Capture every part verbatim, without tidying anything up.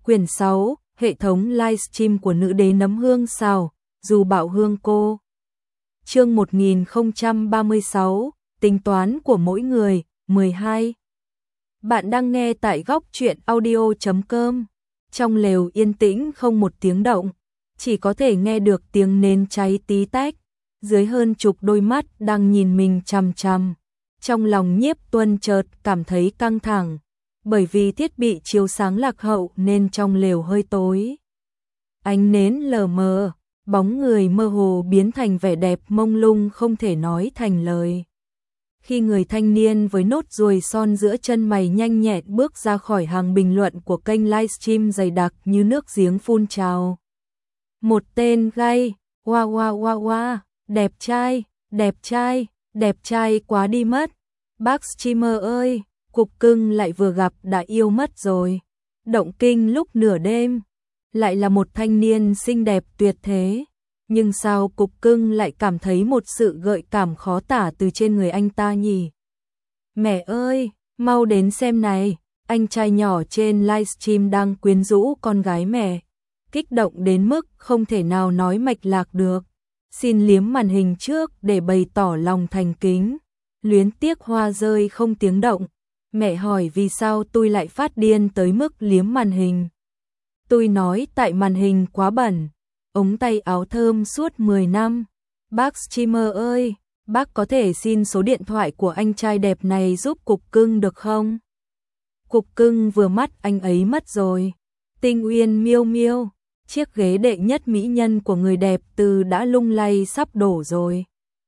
Quyển sáu, hệ thống livestream của nữ đế nấm hương xào, dù bạo hương cô. Chương một nghìn không trăm ba mươi sáu, tính toán của mỗi người, mười hai. Bạn đang nghe tại góc truyện audio chấm com. Trong lều yên tĩnh không một tiếng động, chỉ có thể nghe được tiếng nến cháy tí tách, dưới hơn chục đôi mắt đang nhìn mình chằm chằm. Trong lòng Nhiếp Tuân chợt cảm thấy căng thẳng, bởi vì thiết bị chiếu sáng lạc hậu nên trong lều hơi tối. Ánh nến lờ mờ, bóng người mơ hồ biến thành vẻ đẹp mông lung không thể nói thành lời. Khi người thanh niên với nốt ruồi son giữa chân mày nhanh nhẹn bước ra khỏi hàng bình luận của kênh livestream dày đặc như nước giếng phun trào. Một tên gay, wow wow wow wow, đẹp trai, đẹp trai, đẹp trai quá đi mất. Bác streamer ơi, cục cưng lại vừa gặp đã yêu mất rồi. Động kinh lúc nửa đêm, lại là một thanh niên xinh đẹp tuyệt thế. Nhưng sao cục cưng lại cảm thấy một sự gợi cảm khó tả từ trên người anh ta nhỉ? Mẹ ơi, mau đến xem này, anh trai nhỏ trên livestream đang quyến rũ con gái mẹ. Kích động đến mức không thể nào nói mạch lạc được. Xin liếm màn hình trước để bày tỏ lòng thành kính. Luyến tiếc hoa rơi không tiếng động. Mẹ hỏi vì sao tôi lại phát điên tới mức liếm màn hình. Tôi nói tại màn hình quá bẩn. Ống tay áo thơm suốt mười năm. Bác streamer ơi, bác có thể xin số điện thoại của anh trai đẹp này giúp cục cưng được không? Cục cưng vừa mắt anh ấy mất rồi. Tinh Uyên miêu miêu, chiếc ghế đệ nhất mỹ nhân của người đẹp từ đã lung lay sắp đổ rồi.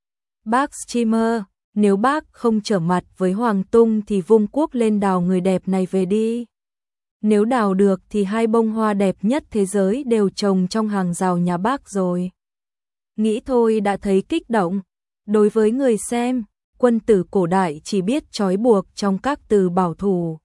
Bác streamer, nếu bác không trở mặt với Hoàng Tung thì vung cuốc lên đào người đẹp này về đi. Nếu đào được thì hai bông hoa đẹp nhất thế giới đều trồng trong hàng rào nhà bác rồi. Nghĩ thôi đã thấy kích động. Đối với người xem, quân tử cổ đại chỉ biết trói buộc trong các từ bảo thủ.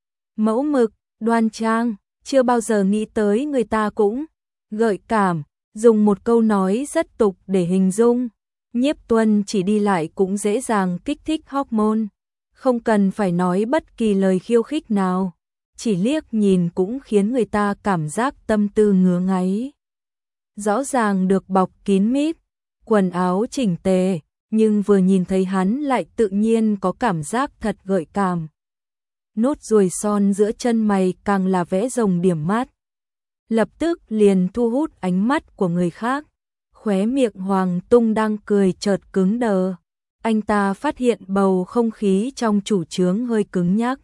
Mẫu mực, đoan trang, chưa bao giờ nghĩ tới người ta cũng gợi cảm, dùng một câu nói rất tục để hình dung. Nhiếp Tuân chỉ đi lại cũng dễ dàng kích thích hormone, không cần phải nói bất kỳ lời khiêu khích nào. Chỉ liếc nhìn cũng khiến người ta cảm giác tâm tư ngứa ngáy. Rõ ràng được bọc kín mít, quần áo chỉnh tề, nhưng vừa nhìn thấy hắn lại tự nhiên có cảm giác thật gợi cảm. Nốt ruồi son giữa chân mày càng là vẽ rồng điểm mắt. Lập tức liền thu hút ánh mắt của người khác. Khóe miệng Hoàng Tung đang cười chợt cứng đờ. Anh ta phát hiện bầu không khí trong chủ trướng hơi cứng nhắc.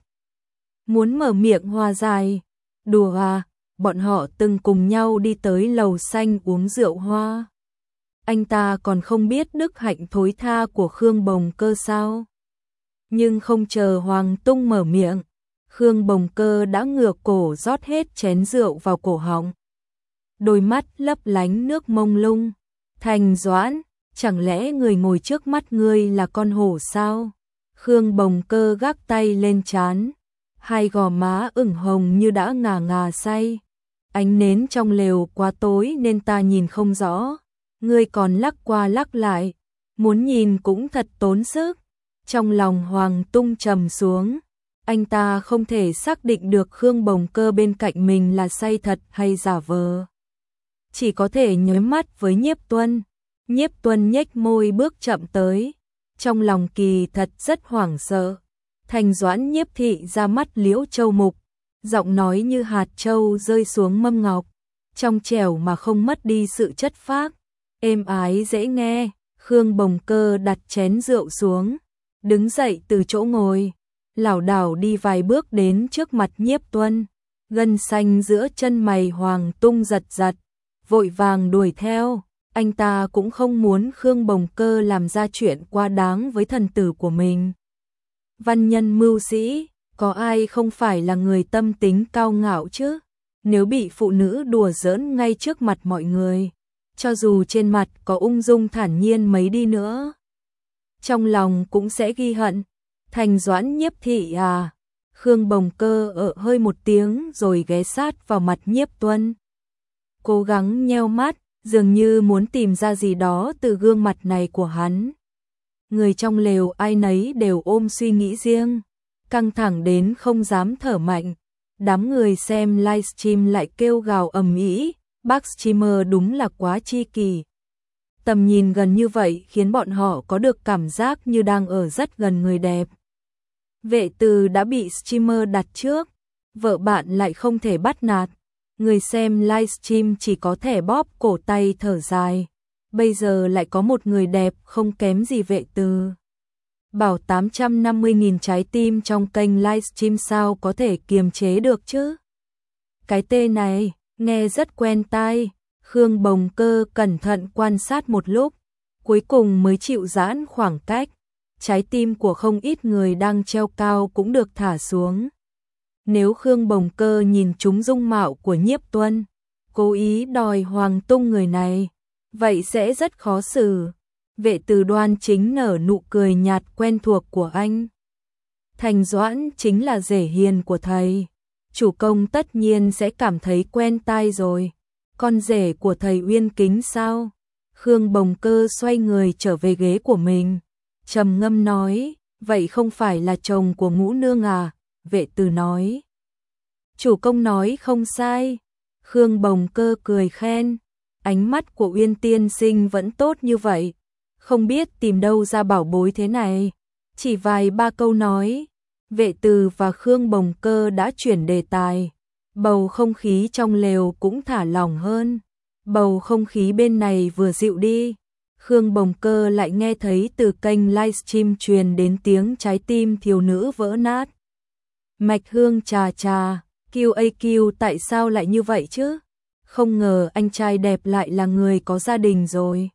Muốn mở miệng hòa giải. Đùa à, bọn họ từng cùng nhau đi tới lầu xanh uống rượu hoa. Anh ta còn không biết đức hạnh thối tha của Khương Bồng Cơ sao. Nhưng không chờ Hoàng Tung mở miệng, Khương Bồng Cơ đã ngửa cổ rót hết chén rượu vào cổ họng. Đôi mắt lấp lánh nước mông lung. Thành Doãn, chẳng lẽ người ngồi trước mắt ngươi là con hổ sao? Khương Bồng Cơ gác tay lên trán. Hai gò má ửng hồng như đã ngà ngà say. Ánh nến trong lều quá tối nên ta nhìn không rõ. Ngươi còn lắc qua lắc lại. Muốn nhìn cũng thật tốn sức. Trong lòng Hoàng Tung trầm xuống. Anh ta không thể xác định được Khương Bồng Cơ bên cạnh mình là say thật hay giả vờ. Chỉ có thể nhớ mắt với Nhiếp Tuân. Nhiếp Tuân nhếch môi bước chậm tới. Trong lòng kỳ thật rất hoảng sợ. Thành Doãn Nhiếp thị ra mắt Liễu Châu Mục, giọng nói như hạt châu rơi xuống mâm ngọc, trong trẻo mà không mất đi sự chất phác, êm ái dễ nghe. Khương Bồng Cơ đặt chén rượu xuống, đứng dậy từ chỗ ngồi, lảo đảo đi vài bước đến trước mặt Nhiếp Tuân, gân xanh giữa chân mày Hoàng Tung giật giật, vội vàng đuổi theo. Anh ta cũng không muốn Khương Bồng Cơ làm ra chuyện quá đáng với thần tử của mình. Văn nhân mưu sĩ, có ai không phải là người tâm tính cao ngạo chứ? Nếu bị phụ nữ đùa giỡn ngay trước mặt mọi người, cho dù trên mặt có ung dung thản nhiên mấy đi nữa, trong lòng cũng sẽ ghi hận. Thành Doãn Nhiếp thị à? Khương Bồng Cơ ở hơi một tiếng rồi ghé sát vào mặt Nhiếp Tuân. Cố gắng nheo mắt, dường như muốn tìm ra gì đó từ gương mặt này của hắn. Người trong lều ai nấy đều ôm suy nghĩ riêng, căng thẳng đến không dám thở mạnh. Đám người xem livestream lại kêu gào ầm ĩ, bác streamer đúng là quá chi kỳ. Tầm nhìn gần như vậy khiến bọn họ có được cảm giác như đang ở rất gần người đẹp. Vệ Từ đã bị streamer đặt trước, vợ bạn lại không thể bắt nạt. Người xem livestream chỉ có thể bóp cổ tay thở dài. Bây giờ lại có một người đẹp không kém gì Vệ Từ. Bảo tám trăm năm mươi nghìn trái tim trong kênh livestream sao có thể kiềm chế được chứ? Cái tên này, nghe rất quen tai. Khương Bồng Cơ cẩn thận quan sát một lúc, cuối cùng mới chịu giãn khoảng cách. Trái tim của không ít người đang treo cao cũng được thả xuống. Nếu Khương Bồng Cơ nhìn trúng dung mạo của Nhiếp Tuân, cố ý đòi Hoàng Tung người này, vậy sẽ rất khó xử. Vệ Từ đoan chính nở nụ cười nhạt quen thuộc của anh. Thành Doãn chính là rể hiền của thầy. Chủ công tất nhiên sẽ cảm thấy quen tai rồi. Con rể của thầy Uyên Kính sao? Khương Bồng Cơ xoay người trở về ghế của mình. Trầm ngâm nói, vậy không phải là chồng của Ngũ Nương à? Vệ Từ nói. Chủ công nói không sai. Khương Bồng Cơ cười khen. Ánh mắt của Uyên tiên sinh vẫn tốt như vậy. Không biết tìm đâu ra bảo bối thế này. Chỉ vài ba câu nói, Vệ Từ và Khương Bồng Cơ đã chuyển đề tài. Bầu không khí trong lều cũng thả lỏng hơn. Bầu không khí bên này vừa dịu đi, Khương Bồng Cơ lại nghe thấy từ kênh livestream truyền đến tiếng trái tim thiếu nữ vỡ nát. Mạch Hương trà trà, Q A Q tại sao lại như vậy chứ? Không ngờ anh trai đẹp lại là người có gia đình rồi.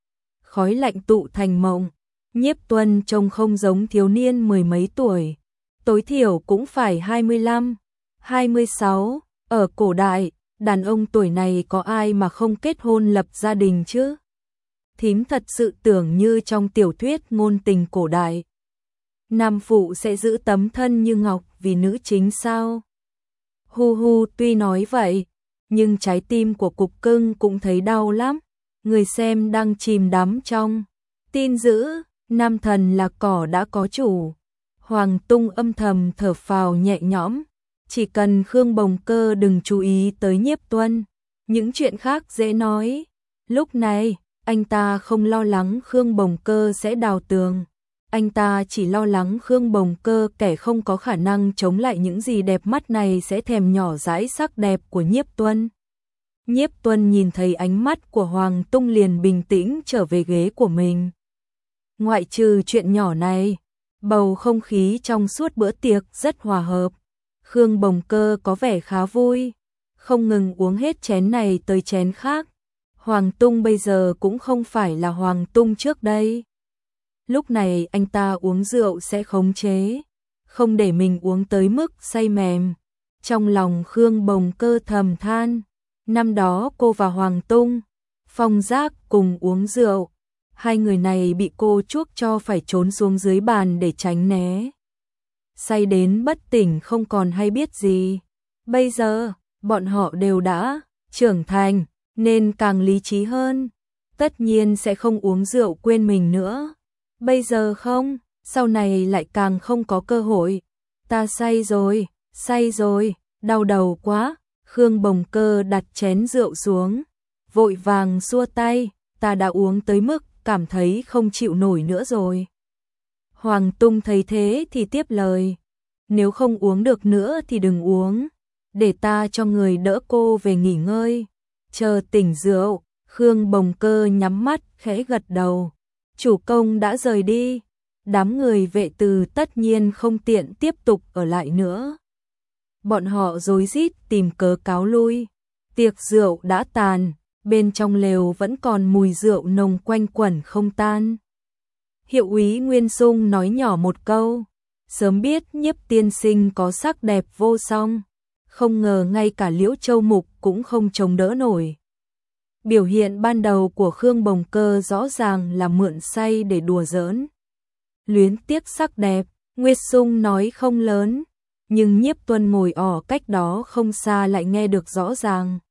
Khói lạnh tụ thành mộng, Nhiếp Tuân trông không giống thiếu niên mười mấy tuổi. Tối thiểu cũng phải hai mươi lăm, hai mươi sáu, ở cổ đại, đàn ông tuổi này có ai mà không kết hôn lập gia đình chứ? Thím thật sự tưởng như trong tiểu thuyết ngôn tình cổ đại, nam phụ sẽ giữ tấm thân như ngọc vì nữ chính sao? Hu hu, tuy nói vậy, nhưng trái tim của cục cưng cũng thấy đau lắm. Người xem đang chìm đắm trong tin dữ, nam thần là cỏ đã có chủ. Hoàng Tung âm thầm thở phào nhẹ nhõm. Chỉ cần Khương Bồng Cơ đừng chú ý tới Nhiếp Tuân, những chuyện khác dễ nói. Lúc này, anh ta không lo lắng Khương Bồng Cơ sẽ đào tường. Anh ta chỉ lo lắng Khương Bồng Cơ kẻ không có khả năng chống lại những gì đẹp mắt này sẽ thèm nhỏ dãi sắc đẹp của Nhiếp Tuân. Nhiếp Tuân nhìn thấy ánh mắt của Hoàng Tung liền bình tĩnh trở về ghế của mình. Ngoại trừ chuyện nhỏ này, bầu không khí trong suốt bữa tiệc rất hòa hợp. Khương Bồng Cơ có vẻ khá vui, không ngừng uống hết chén này tới chén khác. Hoàng Tung bây giờ cũng không phải là Hoàng Tung trước đây. Lúc này anh ta uống rượu sẽ khống chế, không để mình uống tới mức say mềm. Trong lòng Khương Bồng Cơ thầm than, năm đó cô và Hoàng Tung, Phong Giác cùng uống rượu. Hai người này bị cô chuốc cho phải trốn xuống dưới bàn để tránh né. Say đến bất tỉnh không còn hay biết gì. Bây giờ, bọn họ đều đã trưởng thành, nên càng lý trí hơn. Tất nhiên sẽ không uống rượu quên mình nữa. Bây giờ không, sau này lại càng không có cơ hội. Ta say rồi, say rồi, đau đầu quá. Khương Bồng Cơ đặt chén rượu xuống, vội vàng xua tay. Ta đã uống tới mức cảm thấy không chịu nổi nữa rồi. Hoàng Tung thấy thế thì tiếp lời. Nếu không uống được nữa thì đừng uống. Để ta cho người đỡ cô về nghỉ ngơi. Chờ tỉnh rượu, Khương Bồng Cơ nhắm mắt khẽ gật đầu. Chủ công đã rời đi. Đám người Vệ Từ tất nhiên không tiện tiếp tục ở lại nữa. Bọn họ rối rít tìm cớ cáo lui. Tiệc rượu đã tàn, bên trong lều vẫn còn mùi rượu nồng quanh quẩn không tan. Hiệu úy Nguyên Sung nói nhỏ một câu, sớm biết Nhiếp tiên sinh có sắc đẹp vô song, không ngờ ngay cả Liễu Châu Mục cũng không chống đỡ nổi. Biểu hiện ban đầu của Khương Bồng Cơ rõ ràng là mượn say để đùa giỡn. Luyến tiếc sắc đẹp, Nguyệt Sung nói không lớn, nhưng Nhiếp Tuân ngồi ở cách đó không xa lại nghe được rõ ràng.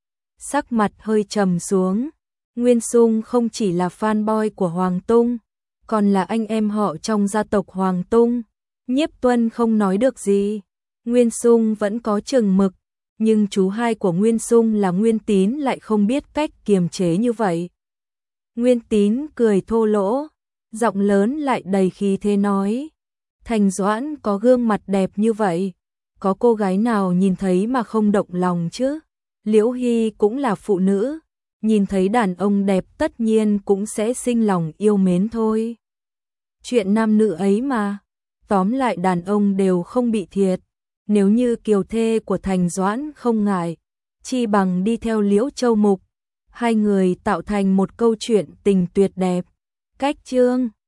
Sắc mặt hơi trầm xuống, Nguyên Sung không chỉ là fanboy của Hoàng Tung, còn là anh em họ trong gia tộc Hoàng Tung. Nhiếp Tuân không nói được gì, Nguyên Sung vẫn có chừng mực, nhưng chú hai của Nguyên Sung là Nguyên Tín lại không biết cách kiềm chế như vậy. Nguyên Tín cười thô lỗ, giọng lớn lại đầy khí thế nói, Thành Doãn có gương mặt đẹp như vậy, có cô gái nào nhìn thấy mà không động lòng chứ? Liễu Hy cũng là phụ nữ, nhìn thấy đàn ông đẹp tất nhiên cũng sẽ sinh lòng yêu mến thôi. Chuyện nam nữ ấy mà, tóm lại đàn ông đều không bị thiệt, nếu như kiều thê của Thành Doãn không ngại, chi bằng đi theo Liễu Châu Mục, hai người tạo thành một câu chuyện tình tuyệt đẹp. Cách chương